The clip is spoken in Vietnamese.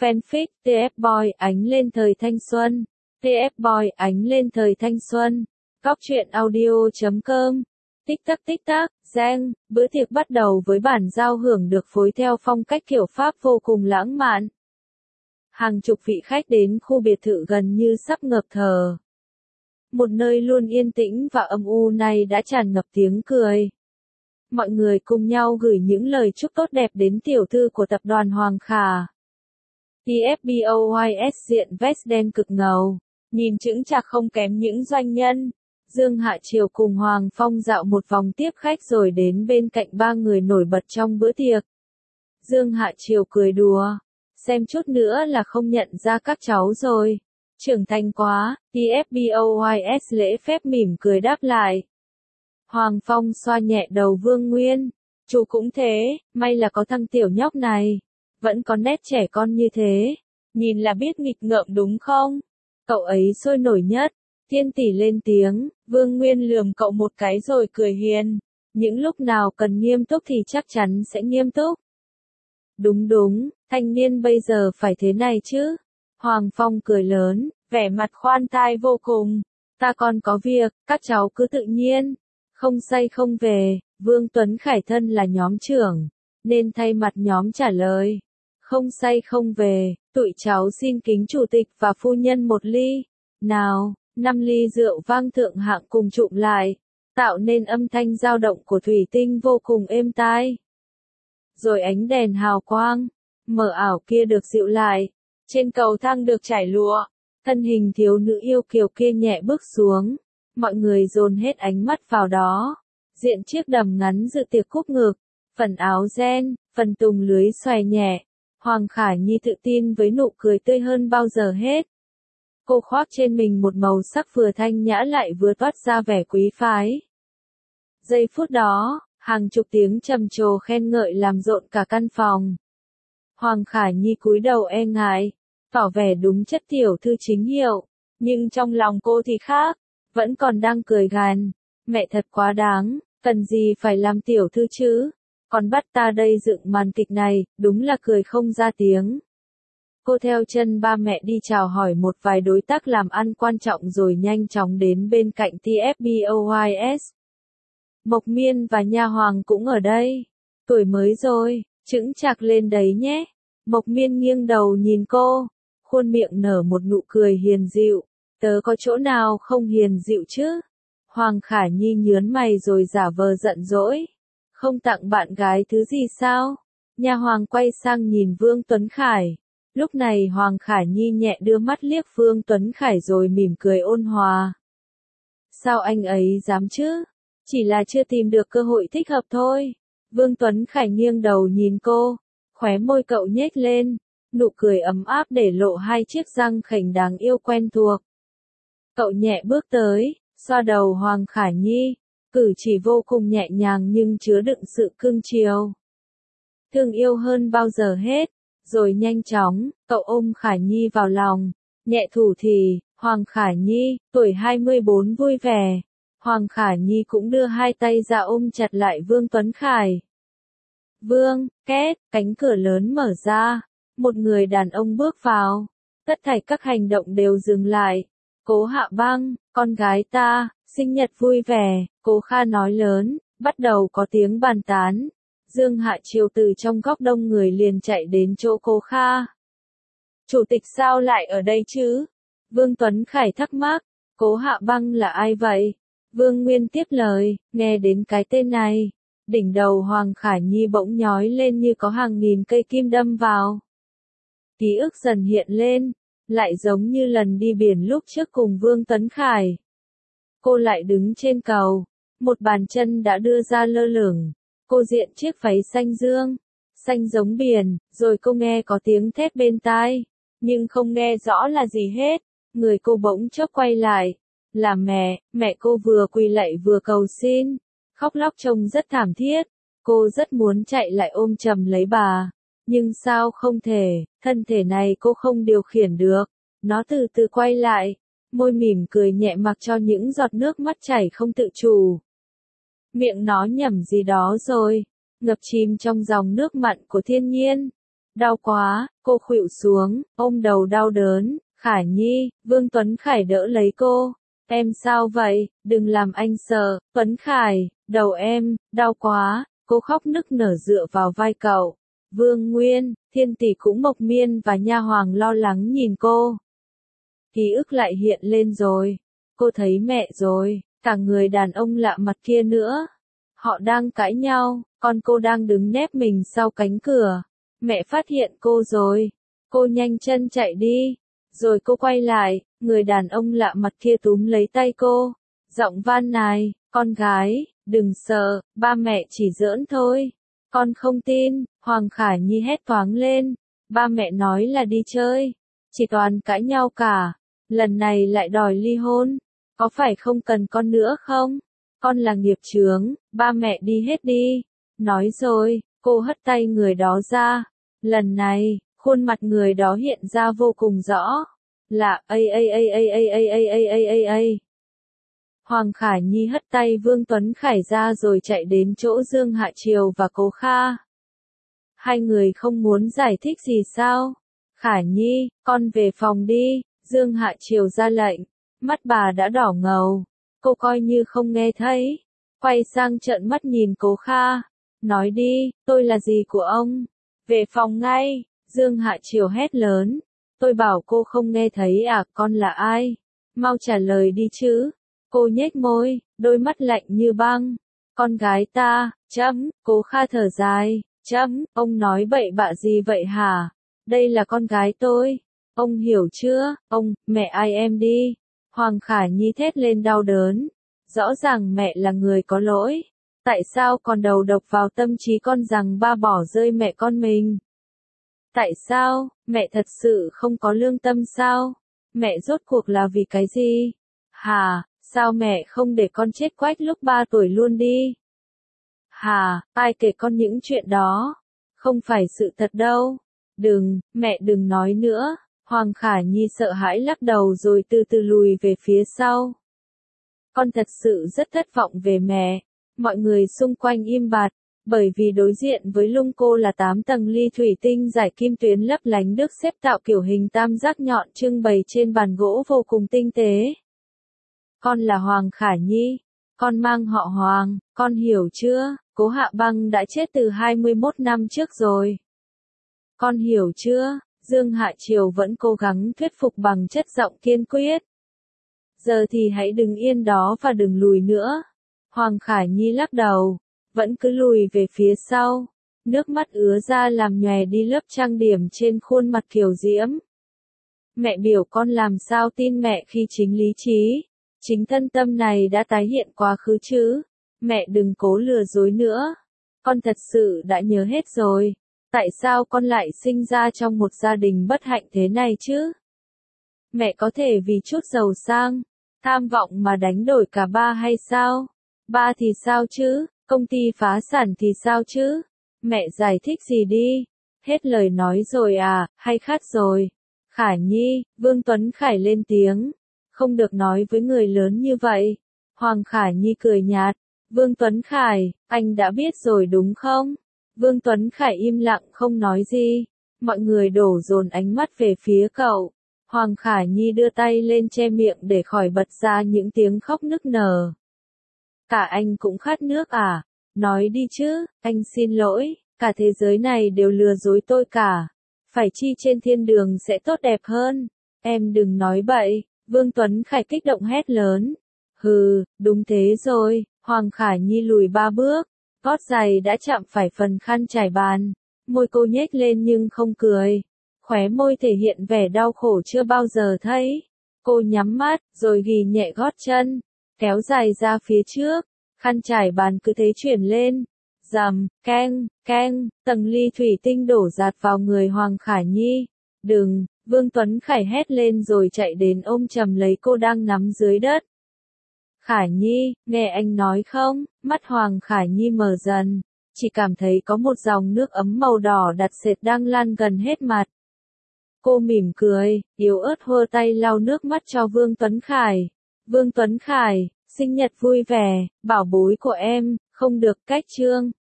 Fanfic TF Boy ánh lên thời thanh xuân. TF Boy ánh lên thời thanh xuân. Góc truyện audio.com. Tích tắc, Giang, bữa tiệc bắt đầu với bản giao hưởng được phối theo phong cách kiểu Pháp vô cùng lãng mạn. Hàng chục vị khách đến khu biệt thự gần như sắp ngập thở. Một nơi luôn yên tĩnh và âm u này đã tràn ngập tiếng cười. Mọi người cùng nhau gửi những lời chúc tốt đẹp đến tiểu thư của tập đoàn Hoàng Khả. TFBOYS diện vest đen cực ngầu, nhìn chững chạc không kém những doanh nhân. Dương Hạ Triều cùng Hoàng Phong dạo một vòng tiếp khách rồi đến bên cạnh ba người nổi bật trong bữa tiệc. Dương Hạ Triều cười đùa, xem chút nữa là không nhận ra các cháu rồi. Trưởng thành quá, TFBOYS lễ phép mỉm cười đáp lại. Hoàng Phong xoa nhẹ đầu Vương Nguyên, chú cũng thế, may là có thằng tiểu nhóc này, vẫn có nét trẻ con như thế, nhìn là biết nghịch ngợm đúng không? Cậu ấy sôi nổi nhất. Thiên tỷ lên tiếng, Vương Nguyên lườm cậu một cái rồi cười hiền. Những lúc nào cần nghiêm túc thì chắc chắn sẽ nghiêm túc. Đúng, thanh niên bây giờ phải thế này chứ. Hoàng Phong cười lớn, vẻ mặt khoan thai vô cùng. Ta còn có việc, các cháu cứ tự nhiên. Không say không về, Vương Tuấn Khải thân là nhóm trưởng, nên thay mặt nhóm trả lời. Không say không về, tụi cháu xin kính chủ tịch và phu nhân một ly. Nào. 5 ly rượu vang thượng hạng cùng trụm lại, tạo nên âm thanh dao động của thủy tinh vô cùng êm tai. Rồi ánh đèn hào quang, mờ ảo kia được dịu lại, trên cầu thang được trải lụa, thân hình thiếu nữ yêu kiều kia nhẹ bước xuống, mọi người dồn hết ánh mắt vào đó. Diện chiếc đầm ngắn dự tiệc cúp ngực, phần áo ren, phần tùng lưới xòe nhẹ, Hoàng Khả Nhi tự tin với nụ cười tươi hơn bao giờ hết. Cô khoác trên mình một màu sắc vừa thanh nhã lại vừa toát ra vẻ quý phái. Giây phút đó, hàng chục tiếng trầm trồ khen ngợi làm rộn cả căn phòng. Hoàng Khả Nhi cúi đầu e ngại, tỏ vẻ đúng chất tiểu thư chính hiệu, nhưng trong lòng cô thì khác, vẫn còn đang cười gằn, mẹ thật quá đáng, cần gì phải làm tiểu thư chứ, còn bắt ta đây dựng màn kịch này, đúng là cười không ra tiếng. Cô theo chân ba mẹ đi chào hỏi một vài đối tác làm ăn quan trọng rồi nhanh chóng đến bên cạnh TFBOYS. Mộc Miên và Nha Hoàng cũng ở đây. Tuổi mới rồi, chững chạc lên đấy nhé. Mộc Miên nghiêng đầu nhìn cô, khuôn miệng nở một nụ cười hiền dịu. Tớ có chỗ nào không hiền dịu chứ? Hoàng Khả Nhi nhớn mày rồi giả vờ giận dỗi. Không tặng bạn gái thứ gì sao? Nha Hoàng quay sang nhìn Vương Tuấn Khải. Lúc này Hoàng Khả Nhi nhẹ đưa mắt liếc Vương Tuấn Khải rồi mỉm cười ôn hòa. Sao anh ấy dám chứ? Chỉ là chưa tìm được cơ hội thích hợp thôi. Vương Tuấn Khải nghiêng đầu nhìn cô, khóe môi cậu nhếch lên, nụ cười ấm áp để lộ hai chiếc răng khểnh đáng yêu quen thuộc. Cậu nhẹ bước tới, xoa đầu Hoàng Khả Nhi, cử chỉ vô cùng nhẹ nhàng nhưng chứa đựng sự cưng chiều. Thương yêu hơn bao giờ hết. Rồi nhanh chóng, cậu ôm Khả Nhi vào lòng, nhẹ thủ thì, Hoàng Khả Nhi, tuổi 24 vui vẻ. Hoàng Khả Nhi cũng đưa hai tay ra ôm chặt lại Vương Tuấn Khải. Vương, két, cánh cửa lớn mở ra, một người đàn ông bước vào, tất thảy các hành động đều dừng lại. Cố Hạ Băng, con gái ta, sinh nhật vui vẻ, Cố Kha nói lớn, bắt đầu có tiếng bàn tán. Dương Hạ Triều từ trong góc đông người liền chạy đến chỗ Cố Kha. Chủ tịch sao lại ở đây chứ? Vương Tuấn Khải thắc mắc, Cố Hạ Băng là ai vậy? Vương Nguyên tiếp lời, nghe đến cái tên này, đỉnh đầu Hoàng Khả Nhi bỗng nhói lên như có hàng nghìn cây kim đâm vào. Ký ức dần hiện lên, lại giống như lần đi biển lúc trước cùng Vương Tuấn Khải. Cô lại đứng trên cầu, một bàn chân đã đưa ra lơ lửng. Cô diện chiếc váy xanh dương, xanh giống biển, rồi cô nghe có tiếng thét bên tai, nhưng không nghe rõ là gì hết. Người cô bỗng chốc quay lại, là mẹ cô vừa quỳ lạy vừa cầu xin, khóc lóc trông rất thảm thiết. Cô rất muốn chạy lại ôm chầm lấy bà, nhưng sao không thể, thân thể này cô không điều khiển được. Nó từ từ quay lại, môi mỉm cười nhẹ mặc cho những giọt nước mắt chảy không tự chủ. Miệng nó nhẩm gì đó rồi, ngập chìm trong dòng nước mặn của thiên nhiên. Đau quá, cô khuỵu xuống, ôm đầu đau đớn. Khả Nhi, Vương Tuấn Khải đỡ lấy cô. Em sao vậy, đừng làm anh sợ, Tuấn Khải, đầu em, đau quá, cô khóc nức nở dựa vào vai cậu. Vương Nguyên, Thiên Tỷ cũng Mộc Miên và nha hoàng lo lắng nhìn cô. Ký ức lại hiện lên rồi, cô thấy mẹ rồi, cả người đàn ông lạ mặt kia nữa. Họ đang cãi nhau, còn cô đang đứng nép mình sau cánh cửa. Mẹ phát hiện cô rồi, cô nhanh chân chạy đi. Rồi cô quay lại, người đàn ông lạ mặt kia túm lấy tay cô. Giọng van nài, con gái, đừng sợ, ba mẹ chỉ giỡn thôi. Con không tin, Hoàng Khả Nhi hét toáng lên. Ba mẹ nói là đi chơi, chỉ toàn cãi nhau cả. Lần này lại đòi ly hôn, có phải không cần con nữa không? Con là nghiệp chướng, ba mẹ đi hết đi. Nói rồi, cô hất tay người đó ra. Lần này, khuôn mặt người đó hiện ra vô cùng rõ. Là Hoàng Khả Nhi hất tay Vương Tuấn Khải ra rồi chạy đến chỗ Dương Hạ Triều và Cố Kha. Hai người không muốn giải thích gì sao? Khả Nhi, con về phòng đi, Dương Hạ Triều ra lệnh. Mắt bà đã đỏ ngầu. Cô coi như không nghe thấy. Quay sang trợn mắt nhìn Cố Kha. Nói đi, tôi là gì của ông? Về phòng ngay, Dương Hạ Triều hét lớn. Tôi bảo cô không nghe thấy à, con là ai? Mau trả lời đi chứ. Cô nhếch môi, đôi mắt lạnh như băng. Con gái ta, chấm, Cố Kha thở dài, chấm, ông nói bậy bạ gì vậy hả? Đây là con gái tôi. Ông hiểu chưa, ông, mẹ ai em đi. Hoàng Khả Nhi thét lên đau đớn. Rõ ràng mẹ là người có lỗi. Tại sao còn đầu độc vào tâm trí con rằng ba bỏ rơi mẹ con mình? Tại sao, mẹ thật sự không có lương tâm sao? Mẹ rốt cuộc là vì cái gì? Hà, sao mẹ không để con chết quách lúc 3 tuổi luôn đi? Hà, ai kể con những chuyện đó? Không phải sự thật đâu. Đừng, mẹ đừng nói nữa. Hoàng Khả Nhi sợ hãi lắc đầu rồi từ từ lùi về phía sau. Con thật sự rất thất vọng về mẹ. Mọi người xung quanh im bặt, bởi vì đối diện với lung cô là 8 tầng ly thủy tinh giải kim tuyến lấp lánh được xếp tạo kiểu hình tam giác nhọn trưng bày trên bàn gỗ vô cùng tinh tế. Con là Hoàng Khả Nhi, con mang họ Hoàng, con hiểu chưa? Cố Hạ Băng đã chết từ 21 năm trước rồi. Con hiểu chưa? Dương Hạ Triều vẫn cố gắng thuyết phục bằng chất giọng kiên quyết. Giờ thì hãy đứng yên đó và đừng lùi nữa. Hoàng Khả Nhi lắc đầu, vẫn cứ lùi về phía sau. Nước mắt ứa ra làm nhòe đi lớp trang điểm trên khuôn mặt kiều diễm. Mẹ biểu con làm sao tin mẹ khi chính lý trí, chính thân tâm này đã tái hiện quá khứ chứ. Mẹ đừng cố lừa dối nữa. Con thật sự đã nhớ hết rồi. Tại sao con lại sinh ra trong một gia đình bất hạnh thế này chứ? Mẹ có thể vì chút giàu sang, tham vọng mà đánh đổi cả ba hay sao? Ba thì sao chứ? Công ty phá sản thì sao chứ? Mẹ giải thích gì đi? Hết lời nói rồi à, hay khát rồi? Khả Nhi, Vương Tuấn Khải lên tiếng. Không được nói với người lớn như vậy. Hoàng Khả Nhi cười nhạt. Vương Tuấn Khải, anh đã biết rồi đúng không? Vương Tuấn Khải im lặng không nói gì. Mọi người đổ dồn ánh mắt về phía cậu. Hoàng Khả Nhi đưa tay lên che miệng để khỏi bật ra những tiếng khóc nức nở. Cả anh cũng khát nước à? Nói đi chứ, anh xin lỗi, cả thế giới này đều lừa dối tôi cả. Phải chi trên thiên đường sẽ tốt đẹp hơn. Em đừng nói bậy, Vương Tuấn Khải kích động hét lớn. Hừ, đúng thế rồi, Hoàng Khả Nhi lùi 3 bước, gót giày đã chạm phải phần khăn trải bàn. Môi cô nhếch lên nhưng không cười. Khóe môi thể hiện vẻ đau khổ chưa bao giờ thấy. Cô nhắm mắt, rồi ghì nhẹ gót chân, kéo giày ra phía trước, khăn trải bàn cứ thế chuyển lên. Rầm, keng, keng, tầng ly thủy tinh đổ dạt vào người Hoàng Khả Nhi. Đừng, Vương Tuấn Khải hét lên rồi chạy đến ôm chầm lấy cô đang nắm dưới đất. Khả Nhi, nghe anh nói không? Mắt Hoàng Khả Nhi mờ dần, chỉ cảm thấy có một dòng nước ấm màu đỏ đặc sệt đang lan gần hết mặt. Cô mỉm cười, yếu ớt hơ tay lau nước mắt cho Vương Tuấn Khải. Vương Tuấn Khải, sinh nhật vui vẻ, bảo bối của em, không được cách trương.